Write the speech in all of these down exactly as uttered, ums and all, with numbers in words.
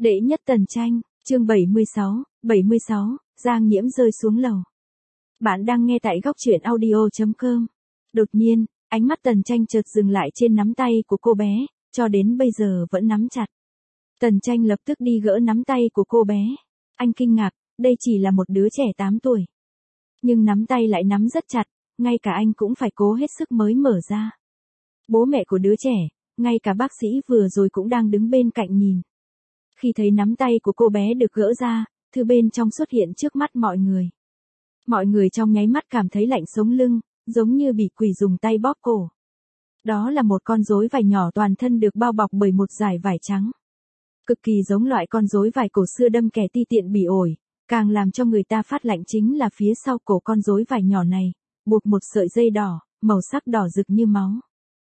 Đệ nhất Tần Tranh, chương bảy mươi sáu, bảy mươi sáu, Giang Nhiễm rơi xuống lầu. Bạn đang nghe tại góc truyện audio chấm com. Đột nhiên, ánh mắt Tần Tranh chợt dừng lại trên nắm tay của cô bé, cho đến bây giờ vẫn nắm chặt. Tần Tranh lập tức đi gỡ nắm tay của cô bé. Anh kinh ngạc, đây chỉ là một đứa trẻ tám tuổi. Nhưng nắm tay lại nắm rất chặt, ngay cả anh cũng phải cố hết sức mới mở ra. Bố mẹ của đứa trẻ, ngay cả bác sĩ vừa rồi cũng đang đứng bên cạnh nhìn. Khi thấy nắm tay của cô bé được gỡ ra, thư bên trong xuất hiện trước mắt mọi người. Mọi người trong nháy mắt cảm thấy lạnh sống lưng, giống như bị quỷ dùng tay bóp cổ. Đó là một con rối vải nhỏ toàn thân được bao bọc bởi một dải vải trắng. Cực kỳ giống loại con rối vải cổ xưa đâm kẻ ti tiện bỉ ổi, càng làm cho người ta phát lạnh chính là phía sau cổ con rối vải nhỏ này, buộc một sợi dây đỏ, màu sắc đỏ rực như máu.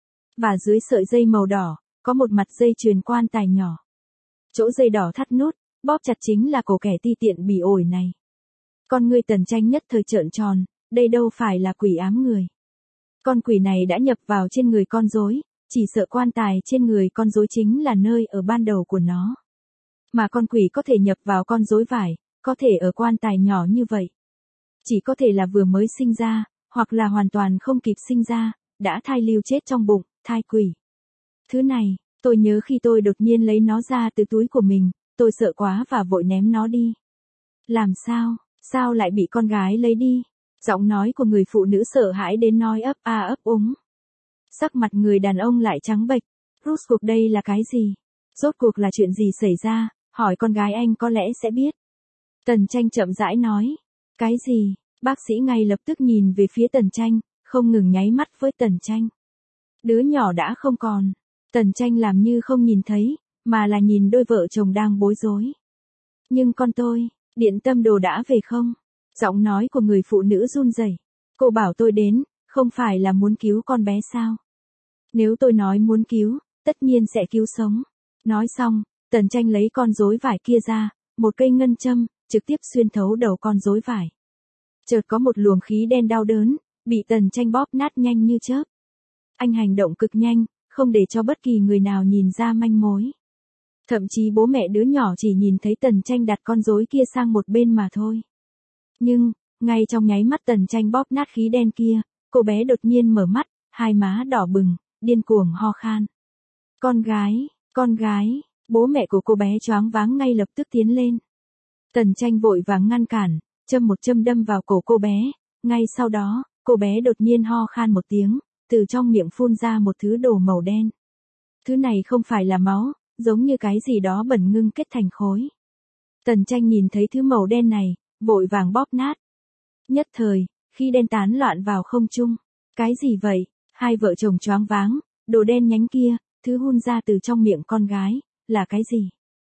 Và dưới sợi dây màu đỏ, có một mặt dây chuyền quan tài nhỏ. Chỗ dây đỏ thắt nút, bóp chặt chính là cổ kẻ ti tiện bỉ ổi này. Con ngươi Tần Tranh nhất thời trợn tròn, đây đâu phải là quỷ ám người. Con quỷ này đã nhập vào trên người con rối, chỉ sợ quan tài trên người con rối chính là nơi ở ban đầu của nó. Mà con quỷ có thể nhập vào con rối vải, có thể ở quan tài nhỏ như vậy. Chỉ có thể là vừa mới sinh ra, hoặc là hoàn toàn không kịp sinh ra, đã thai lưu chết trong bụng, thai quỷ. Thứ này, tôi nhớ khi tôi đột nhiên lấy nó ra từ túi của mình, tôi sợ quá và vội ném nó đi. Làm sao, sao lại bị con gái lấy đi? Giọng nói của người phụ nữ sợ hãi đến nói ấp a ấp úng. Sắc mặt người đàn ông lại trắng bệch, rốt cuộc đây là cái gì? Rốt cuộc là chuyện gì xảy ra, hỏi con gái anh có lẽ sẽ biết. Tần Tranh chậm rãi nói, cái gì? Bác sĩ ngay lập tức nhìn về phía Tần Tranh, không ngừng nháy mắt với Tần Tranh. Đứa nhỏ đã không còn. Tần Tranh làm như không nhìn thấy, mà là nhìn đôi vợ chồng đang bối rối. Nhưng con tôi, điện tâm đồ đã về không? Giọng nói của người phụ nữ run rẩy. Cô bảo tôi đến, không phải là muốn cứu con bé sao? Nếu tôi nói muốn cứu, tất nhiên sẽ cứu sống. Nói xong, Tần Tranh lấy con rối vải kia ra, một cây ngân châm, trực tiếp xuyên thấu đầu con rối vải. Chợt có một luồng khí đen đau đớn, bị Tần Tranh bóp nát nhanh như chớp. Anh hành động cực nhanh, không để cho bất kỳ người nào nhìn ra manh mối. Thậm chí bố mẹ đứa nhỏ chỉ nhìn thấy Tần Tranh đặt con rối kia sang một bên mà thôi. Nhưng, ngay trong nháy mắt Tần Tranh bóp nát khí đen kia, cô bé đột nhiên mở mắt, hai má đỏ bừng, điên cuồng ho khan. Con gái, con gái, bố mẹ của cô bé choáng váng ngay lập tức tiến lên. Tần Tranh vội vàng ngăn cản, châm một châm đâm vào cổ cô bé, ngay sau đó, cô bé đột nhiên ho khan một tiếng, từ trong miệng phun ra một thứ đồ màu đen. Thứ này không phải là máu, giống như cái gì đó bẩn ngưng kết thành khối. Tần Tranh nhìn thấy thứ màu đen này, vội vàng bóp nát. Nhất thời, khi đen tán loạn vào không trung. Cái gì vậy? Hai vợ chồng choáng váng, đồ đen nhánh kia, thứ hun ra từ trong miệng con gái, là cái gì?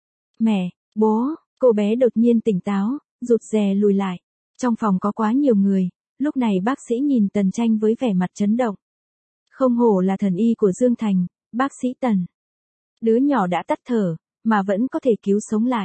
Mẹ, bố, cô bé đột nhiên tỉnh táo, rụt rè lùi lại. Trong phòng có quá nhiều người, lúc này bác sĩ nhìn Tần Tranh với vẻ mặt chấn động. Không hổ là thần y của Dương Thành, bác sĩ Tần. Đứa nhỏ đã tắt thở, mà vẫn có thể cứu sống lại.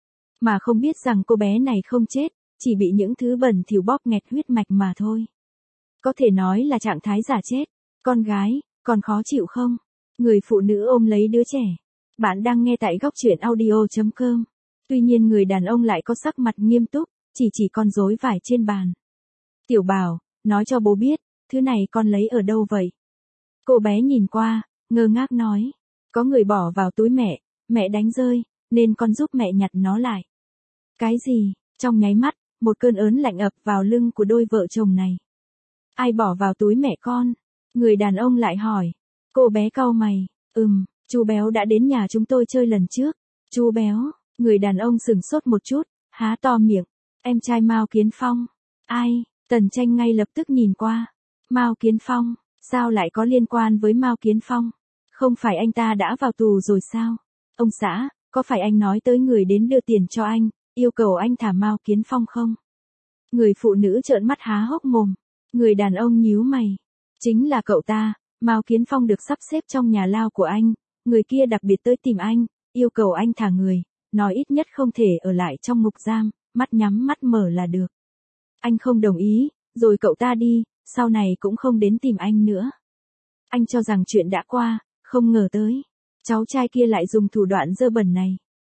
Mà không biết rằng cô bé này không chết, chỉ bị những thứ bẩn thỉu bóp nghẹt huyết mạch mà thôi. Có thể nói là trạng thái giả chết. Con gái, còn khó chịu không? Người phụ nữ ôm lấy đứa trẻ. Bạn đang nghe tại góc truyện audio chấm com. Tuy nhiên người đàn ông lại có sắc mặt nghiêm túc, chỉ chỉ con rối vải trên bàn. Tiểu Bảo, nói cho bố biết, thứ này con lấy ở đâu vậy? Cô bé nhìn qua, ngơ ngác nói. Có người bỏ vào túi mẹ, mẹ đánh rơi, nên con giúp mẹ nhặt nó lại. Cái gì? Trong nháy mắt, một cơn ớn lạnh ập vào lưng của đôi vợ chồng này. Ai bỏ vào túi mẹ con? Người đàn ông lại hỏi. Cô bé cau mày. Ừm, chú Béo đã đến nhà chúng tôi chơi lần trước. Chú Béo, người đàn ông sửng sốt một chút, há to miệng. Em trai Mao Kiến Phong. Ai? Tần Tranh ngay lập tức nhìn qua. Mao Kiến Phong, sao lại có liên quan với Mao Kiến Phong? Không phải anh ta đã vào tù rồi sao? Ông xã, có phải anh nói tới người đến đưa tiền cho anh, yêu cầu anh thả Mao Kiến Phong không? Người phụ nữ trợn mắt há hốc mồm. Người đàn ông nhíu mày. Chính là cậu ta, Mao Kiến Phong được sắp xếp trong nhà lao của anh, người kia đặc biệt tới tìm anh, yêu cầu anh thả người, nói ít nhất không thể ở lại trong ngục giam, mắt nhắm mắt mở là được. Anh không đồng ý, rồi cậu ta đi, sau này cũng không đến tìm anh nữa. Anh cho rằng chuyện đã qua, không ngờ tới, cháu trai kia lại dùng thủ đoạn dơ bẩn này.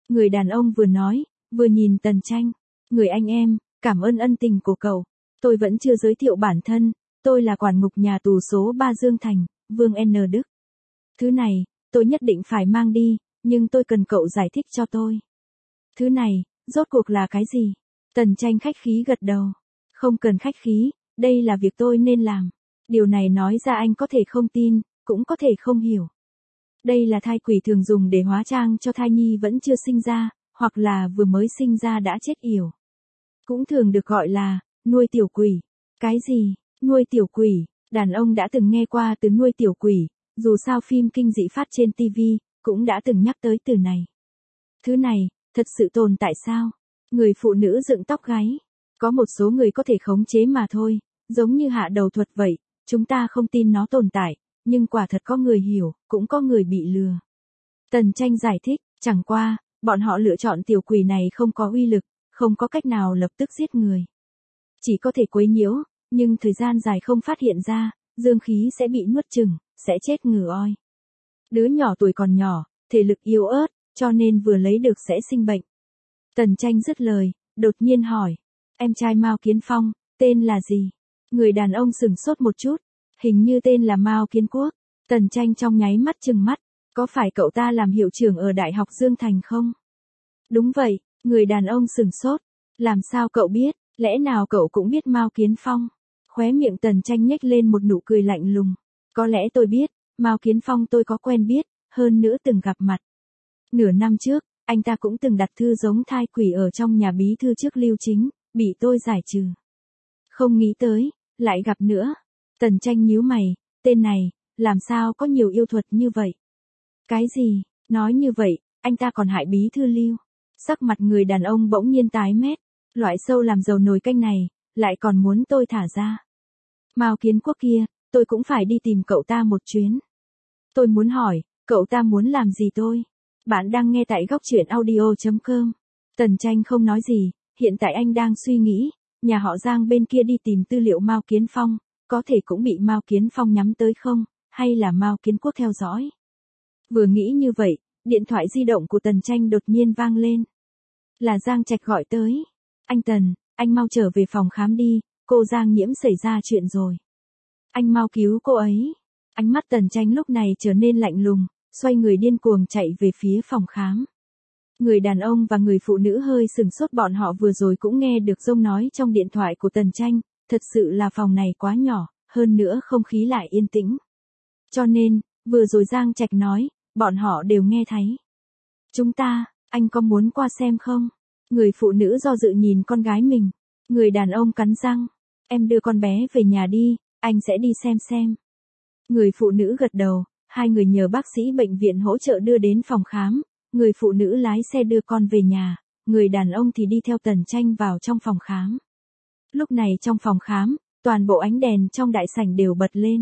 Người đàn ông vừa nói, vừa nhìn Tần Tranh. Người anh em, cảm ơn ân tình của cậu. Tôi vẫn chưa giới thiệu bản thân, tôi là quản ngục nhà tù số ba Dương Thành, Vương N. Đức. Thứ này, tôi nhất định phải mang đi, nhưng tôi cần cậu giải thích cho tôi. Thứ này, rốt cuộc là cái gì? Tần Tranh khách khí gật đầu. Không cần khách khí, đây là việc tôi nên làm. Điều này nói ra anh có thể không tin, cũng có thể không hiểu. Đây là thai quỷ thường dùng để hóa trang cho thai nhi vẫn chưa sinh ra, hoặc là vừa mới sinh ra đã chết yểu. Cũng thường được gọi là nuôi tiểu quỷ. Cái gì? Nuôi tiểu quỷ? Đàn ông đã từng nghe qua từ nuôi tiểu quỷ, dù sao phim kinh dị phát trên ti vi cũng đã từng nhắc tới từ này. Thứ này, thật sự tồn tại sao? Người phụ nữ dựng tóc gáy. Có một số người có thể khống chế mà thôi, giống như hạ đầu thuật vậy, chúng ta không tin nó tồn tại, nhưng quả thật có người hiểu, cũng có người bị lừa. Tần Tranh giải thích, chẳng qua, bọn họ lựa chọn tiểu quỷ này không có uy lực, không có cách nào lập tức giết người. Chỉ có thể quấy nhiễu, nhưng thời gian dài không phát hiện ra, dương khí sẽ bị nuốt chửng, sẽ chết ngừ oi. Đứa nhỏ tuổi còn nhỏ, thể lực yếu ớt, cho nên vừa lấy được sẽ sinh bệnh. Tần Tranh dứt lời, đột nhiên hỏi, em trai Mao Kiến Phong, tên là gì? Người đàn ông sửng sốt một chút, hình như tên là Mao Kiến Quốc. Tần Tranh trong nháy mắt trừng mắt, có phải cậu ta làm hiệu trưởng ở Đại học Dương Thành không? Đúng vậy, người đàn ông sửng sốt, làm sao cậu biết, lẽ nào cậu cũng biết Mao Kiến Phong? Khóe miệng Tần Tranh nhếch lên một nụ cười lạnh lùng, có lẽ tôi biết, Mao Kiến Phong tôi có quen biết, hơn nữa từng gặp mặt. Nửa năm trước, anh ta cũng từng đặt thư giống thai quỷ ở trong nhà bí thư trước Lưu Chính, bị tôi giải trừ. Không nghĩ tới, lại gặp nữa. Tần Tranh nhíu mày, tên này, làm sao có nhiều yêu thuật như vậy? Cái gì? Nói như vậy, anh ta còn hại bí thư Lưu. Sắc mặt người đàn ông bỗng nhiên tái mét, loại sâu làm dầu nồi canh này, lại còn muốn tôi thả ra. Mao Kiến Quốc kia, tôi cũng phải đi tìm cậu ta một chuyến. Tôi muốn hỏi, cậu ta muốn làm gì tôi? Bạn đang nghe tại góc truyện audio chấm com. Tần Tranh không nói gì, hiện tại anh đang suy nghĩ, nhà họ Giang bên kia đi tìm tư liệu Mao Kiến Phong, có thể cũng bị Mao Kiến Phong nhắm tới không, hay là Mao Kiến Quốc theo dõi. Vừa nghĩ như vậy, điện thoại di động của Tần Tranh đột nhiên vang lên. Là Giang Trạch gọi tới. Anh Tần, anh mau trở về phòng khám đi, cô Giang Nhiễm xảy ra chuyện rồi. Anh mau cứu cô ấy. Ánh mắt Tần Tranh lúc này trở nên lạnh lùng, xoay người điên cuồng chạy về phía phòng khám. Người đàn ông và người phụ nữ hơi sừng sốt, bọn họ vừa rồi cũng nghe được giọng nói trong điện thoại của Tần Tranh, thật sự là phòng này quá nhỏ, hơn nữa không khí lại yên tĩnh. Cho nên, vừa rồi Giang Trạch nói, bọn họ đều nghe thấy. Chúng ta, anh có muốn qua xem không? Người phụ nữ do dự nhìn con gái mình. Người đàn ông cắn răng, em đưa con bé về nhà đi, anh sẽ đi xem xem. Người phụ nữ gật đầu, hai người nhờ bác sĩ bệnh viện hỗ trợ đưa đến phòng khám. Người phụ nữ lái xe đưa con về nhà, người đàn ông thì đi theo Tần Tranh vào trong phòng khám. Lúc này trong phòng khám, toàn bộ ánh đèn trong đại sảnh đều bật lên.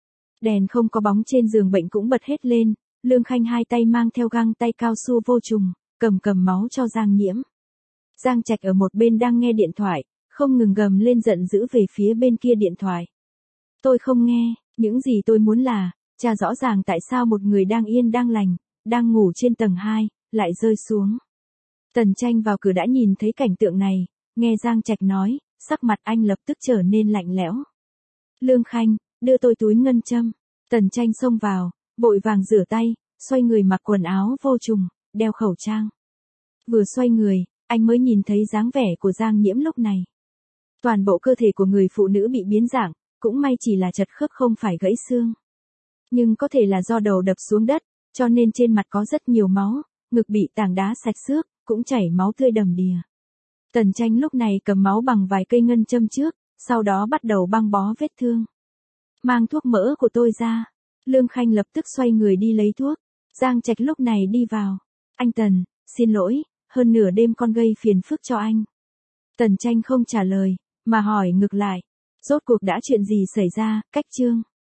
Đèn không có bóng trên giường bệnh cũng bật hết lên, Lương Khanh hai tay mang theo găng tay cao su vô trùng, cầm cầm máu cho Giang Nhiễm. Giang Trạch ở một bên đang nghe điện thoại, không ngừng gầm lên giận dữ về phía bên kia điện thoại. Tôi không nghe, những gì tôi muốn là, tra rõ ràng tại sao một người đang yên đang lành, đang ngủ trên tầng hai, lại rơi xuống. Tần Tranh vào cửa đã nhìn thấy cảnh tượng này, nghe Giang Trạch nói, sắc mặt anh lập tức trở nên lạnh lẽo. Lương Khanh, đưa tôi túi ngân châm. Tần Tranh xông vào, vội vàng rửa tay, xoay người mặc quần áo vô trùng, đeo khẩu trang. Vừa xoay người, anh mới nhìn thấy dáng vẻ của Giang Nhiễm lúc này. Toàn bộ cơ thể của người phụ nữ bị biến dạng, cũng may chỉ là chật khớp không phải gãy xương. Nhưng có thể là do đầu đập xuống đất, cho nên trên mặt có rất nhiều máu, ngực bị tảng đá sạch xước, cũng chảy máu tươi đầm đìa. Tần Tranh lúc này cầm máu bằng vài cây ngân châm trước, sau đó bắt đầu băng bó vết thương. Mang thuốc mỡ của tôi ra. Lương Khanh lập tức xoay người đi lấy thuốc. Giang Trạch lúc này đi vào. Anh Tần, xin lỗi, hơn nửa đêm con gây phiền phức cho anh. Tần Tranh không trả lời, mà hỏi ngược lại. Rốt cuộc đã chuyện gì xảy ra, Cách Trương?